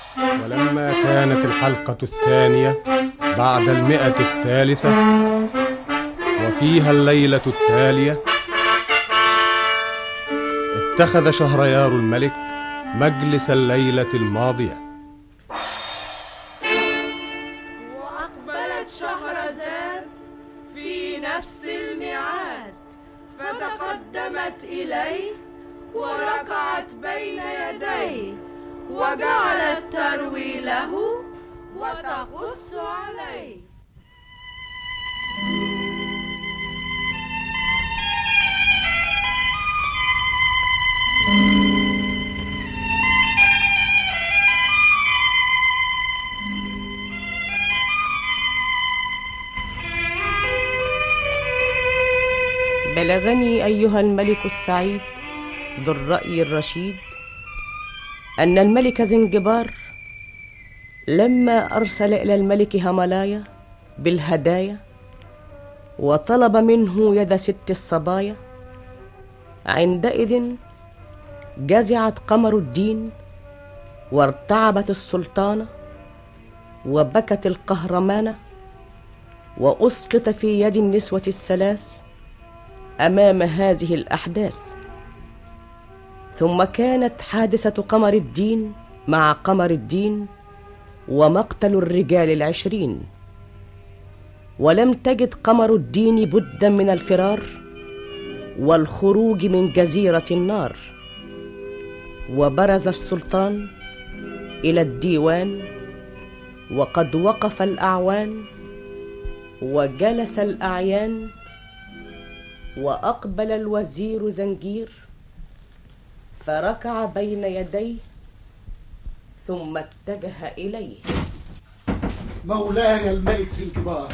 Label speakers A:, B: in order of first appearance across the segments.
A: ولما كانت الحلقة الثانية بعد 100 وفيها الليلة التالية، اتخذ شهريار الملك مجلس الليلة الماضية.
B: وأقبلت شهرزاد في نفس الميعاد، فتقدمت إليه وركعت بين يديه، وجعلت تروي له وتقص عليه.
C: بلغني أيها الملك السعيد ذو الرأي الرشيد أن الملك زنجبار لما أرسل إلى الملك هملايا بالهدايا وطلب منه يد 6 الصبايا، عندئذ جزعت قمر الدين وارتعبت السلطانة وبكت القهرمانة، وأسقط في يد النسوة الثلاث أمام هذه الأحداث. ثم كانت حادثة قمر الدين مع قمر الدين ومقتل الرجال 20، ولم تجد قمر الدين بدا من الفرار والخروج من جزيرة النار. وبرز السلطان إلى الديوان وقد وقف الأعوان وجلس الأعيان، وأقبل الوزير زنجير فركع بين يديه ثم اتجه إليه.
D: مولاي الملك زنجبار.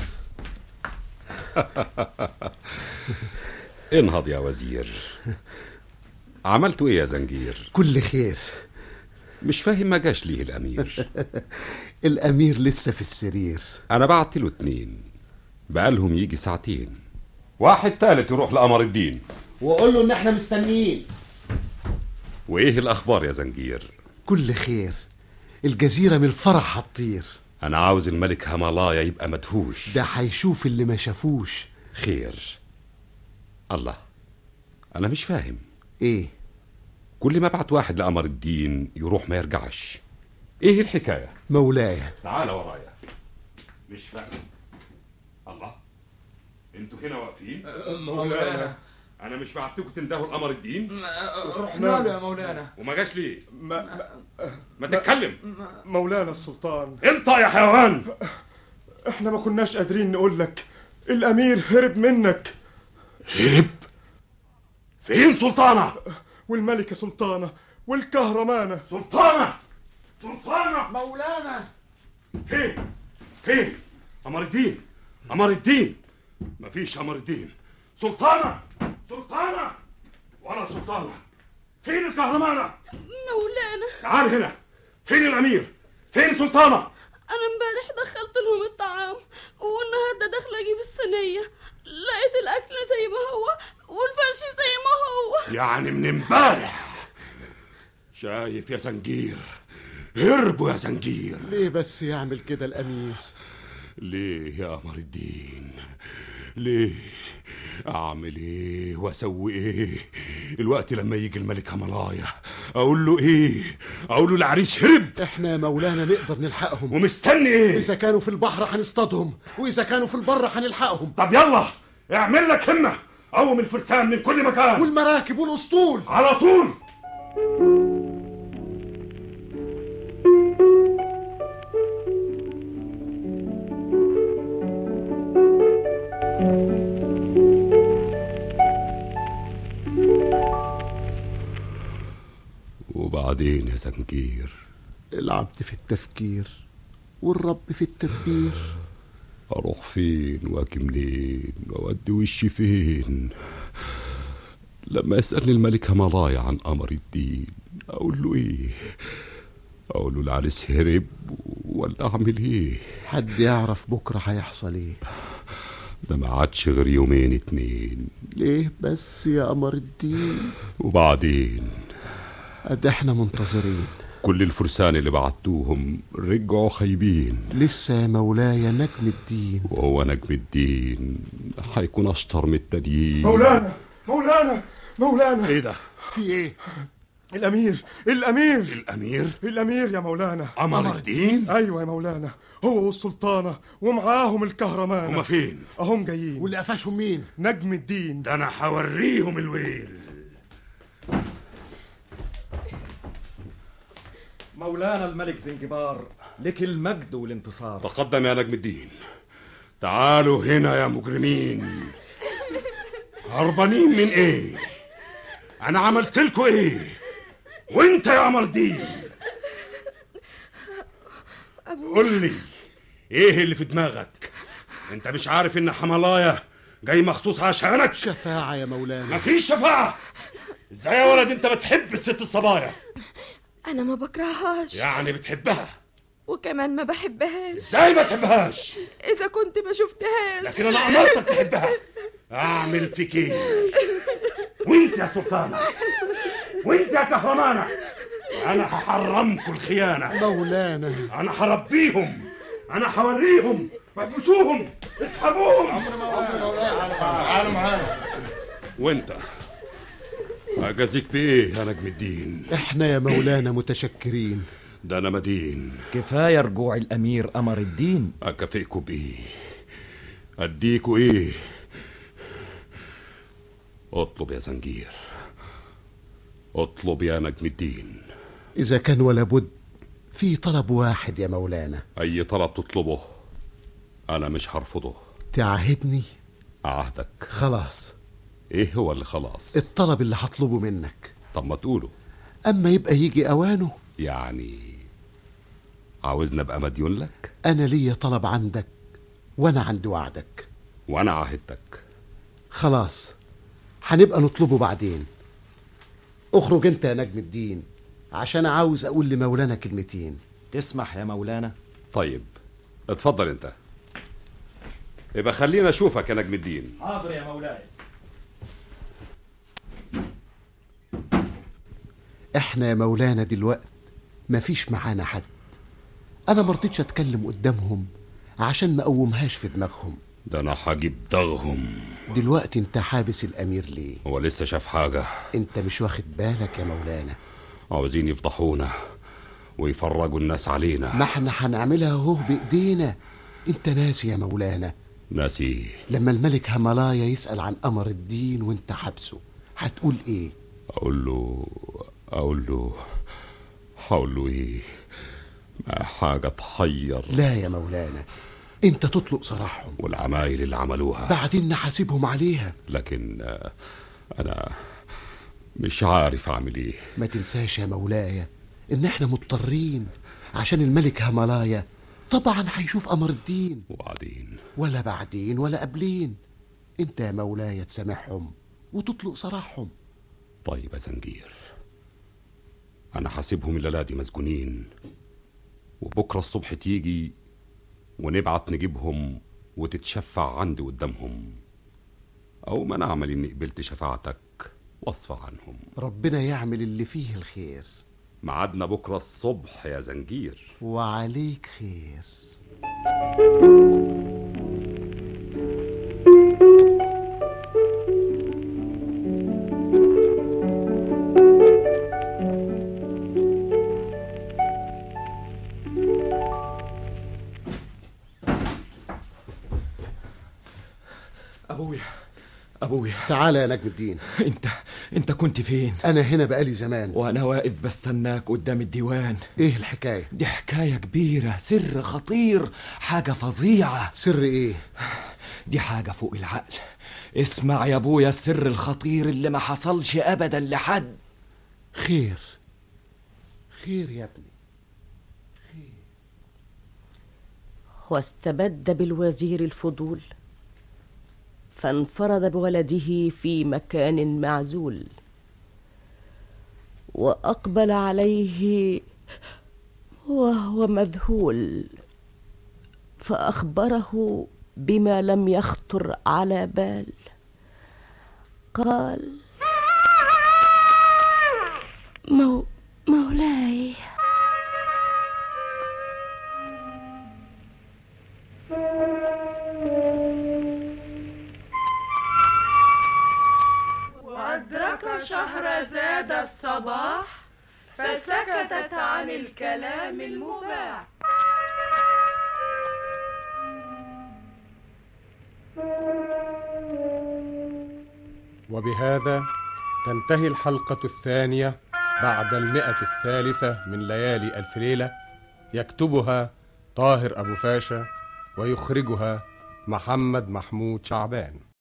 E: انهض يا وزير. عملتوا ايه يا زنجير؟
D: كل خير.
E: مش فاهم ما جاش ليه الامير؟
D: الامير لسه في السرير.
E: انا بعت له 2 بقالهم يجي 2 ساعات. واحد تالت يروح لقمر الدين
D: وقول له ان احنا مستنيين.
E: وايه الاخبار يا زنجير؟
D: كل خير. الجزيرة من الفرح هتطير.
E: انا عاوز الملك هملايا يبقى مدهوش.
D: ده هيشوف اللي ما شافوش.
E: خير. الله، انا مش فاهم.
D: ايه؟
E: كل ما ابعت واحد لقمر الدين يروح ما يرجعش. ايه الحكاية؟
D: مولاي
E: تعال ورايا. مش فاهم. الله، انتوا هنا واقفين؟
F: مولانا
E: انا مش بعتكم تندهوا لقمر الدين؟
F: رحنا له يا مولانا.
E: وما جاش ليه؟ ما تتكلم.
A: مولانا السلطان.
E: انت يا حيوان.
A: احنا ما كناش قادرين نقول لك، الامير هرب منك.
E: هرب؟ فين سلطانة؟
A: والملكة سلطانة والكهرمانة.
E: سلطانة
D: مولانا.
E: فين قمر الدين؟ قمر الدين مفيش. قمر الدين. سلطانة ولا سلطانة. فين الكهرمانة؟
B: مولانا
E: تعال هنا. فين الامير؟ فين سلطانة؟
B: أنا امبارح دخلت لهم الطعام، والنهارده داخله اجيب الصينيه، لقيت الاكل زي ما هو والفرش زي ما هو.
E: يعني من امبارح. شايف يا زنجير؟ هربوا يا زنجير.
D: ليه بس يعمل كده الامير؟
E: ليه يا قمر الدين؟ ليه؟ اعمل ايه واسوي ايه الوقت لما يجي الملك هملايا؟ اقول له ايه؟ اقول له العريس هرب؟
D: احنا يا مولانا نقدر نلحقهم.
E: ومستني ايه؟
D: اذا كانوا في البحر هنصطادهم، واذا كانوا في البر هنلحقهم.
E: طب يلا اعمل لك همة، قوم الفرسان من كل مكان
D: والمراكب والاسطول
E: على طول. وبعدين يا زنجير؟
D: العبد في التفكير والرب في التدبير.
E: اروح فين واجي منين واودي وشي فين؟ لما يسألني الملك هملايا عن قمر الدين اقول له ايه؟ اقول له العريس هرب ولا اعمل ايه؟
D: حد يعرف بكره هيحصل ايه؟
E: ده ما عادش غير 2
D: ليه بس يا قمر الدين؟
E: وبعدين؟
D: قد احنا منتظرين.
E: كل الفرسان اللي بعتوهم رجعوا خايبين.
D: لسه يا مولاي نجم الدين.
E: وهو نجم الدين هيكون اشطر من التانيين.
A: مولانا
E: ايه ده؟
D: في ايه؟
A: الامير يا مولانا.
E: قمر الدين؟
A: ايوه يا مولانا، هو والسلطانه ومعاهم الكهرمان.
E: هما فين؟
A: اهم جايين.
D: واللي قفشهم مين؟
A: نجم الدين.
E: ده انا هوريهم الويل.
F: مولانا الملك زنجبار، لك المجد والانتصار.
E: تقدم يا نجم الدين. تعالوا هنا يا مجرمين. هربانين من ايه؟ انا عملت لكم ايه؟ وانت يا قمر الدين قول لي ايه اللي في دماغك؟ انت مش عارف ان حملايا جاي مخصوص عشانك؟
D: شفاعة يا مولانا.
E: مفيش شفاعة. ازاي يا ولد انت بتحب الست الصبايا؟
B: انا ما بكرههاش.
E: يعني بتحبها؟
B: وكمان ما بحبهاش.
E: ازاي ما تحبهاش؟
B: اذا كنت ما شفتهاش.
E: لكن انا امرتك تحبها. اعمل فيك ايه؟ وانت يا سلطانة، وانت يا كهرمانة، انا هحرمكم الخيانة.
D: مولانا
E: انا هربيهم، انا هوريهم. احبسوهم، اسحبوهم.
F: تعالوا معانا.
E: وانت اجازيك بايه يا نجم الدين؟
D: احنا يا مولانا متشكرين.
E: ده انا مدين.
F: كفاية رجوع الأمير قمر الدين.
E: اكافئكوا بايه؟ اديكوا ايه؟ اطلب يا زنجير، اطلب يا نجم الدين.
D: إذا كان ولا بد في طلب واحد يا مولانا.
E: اي طلب تطلبه انا مش هرفضه.
D: تعاهدني؟
E: اعهدك.
D: خلاص.
E: ايه هو اللي خلاص؟
D: الطلب اللي هطلبه منك.
E: طب ما تقوله.
D: أما يبقى يجي أوانه.
E: يعني عاوزنا ابقى مديون لك؟
D: أنا ليا طلب عندك وأنا عندي وعدك.
E: وانا عاهدتك.
D: خلاص هنبقى نطلبه بعدين. اخرج انت يا نجم الدين عشان عاوز اقول لمولانا كلمتين.
F: تسمح يا مولانا؟
E: طيب اتفضل انت. يبقى خلينا اشوفك يا نجم الدين.
F: حاضر يا مولاي.
D: احنا يا مولانا دلوقتي مفيش معانا حد. انا مرضتش اتكلم قدامهم عشان ما اقومهاش في دماغهم.
E: ده انا هجيب دغهم.
D: دلوقتي انت حابس الامير ليه؟
E: هو لسه شاف حاجة؟
D: انت مش واخد بالك يا مولانا؟
E: عاوزين يفضحونا ويفرجوا الناس علينا.
D: ما احنا هنعملها اهو بايدينا. انت ناسي يا مولانا؟
E: ناسي.
D: لما الملك هملايا يسأل عن قمر الدين وانت حابسه هتقول ايه؟
E: اقول له ايه؟ ما حاجة تحير.
D: لا يا مولانا، انت تطلق سراحهم
E: والعمايل اللي عملوها
D: بعدين نحاسبهم عليها.
E: لكن انا مش عارف اعمل ايه.
D: ما تنساش يا مولاي ان احنا مضطرين عشان الملك هملايا طبعا هيشوف قمر الدين.
E: وبعدين؟
D: ولا بعدين ولا قبلين. انت يا مولاي تسامحهم وتطلق سراحهم.
E: طيب يا زنجير، انا حاسبهم الليلة دي مسجونين، وبكرة الصبح تيجي ونبعت نجيبهم وتتشفع عندي قدامهم، او ما نعمل اني قبلت شفاعتك واصفى عنهم.
D: ربنا يعمل اللي فيه الخير.
E: ميعادنا بكرة الصبح يا زنجير.
D: وعليك خير.
F: أبويا
D: تعال يا نجم الدين.
F: انت كنت فين؟
D: انا هنا بقالي زمان
F: وانا واقف بستناك قدام الديوان.
D: ايه الحكاية؟
F: دي حكاية كبيرة، سر خطير، حاجة فظيعة.
D: سر ايه؟
F: دي حاجة فوق العقل. اسمع يا ابويا السر الخطير اللي ما حصلش ابدا لحد.
D: خير يا ابني.
C: واستبد بالوزير الفضول، فانفرد بولده في مكان معزول، وأقبل عليه وهو مذهول، فأخبره بما لم يخطر على بال. قال: مولاي،
G: وشهرزاد الصباح فسكتت عن الكلام المباح.
H: وبهذا تنتهي الحلقة الثانية بعد 100 من ليالي ألف ليلة، يكتبها طاهر أبو فاشا ويخرجها محمد محمود شعبان.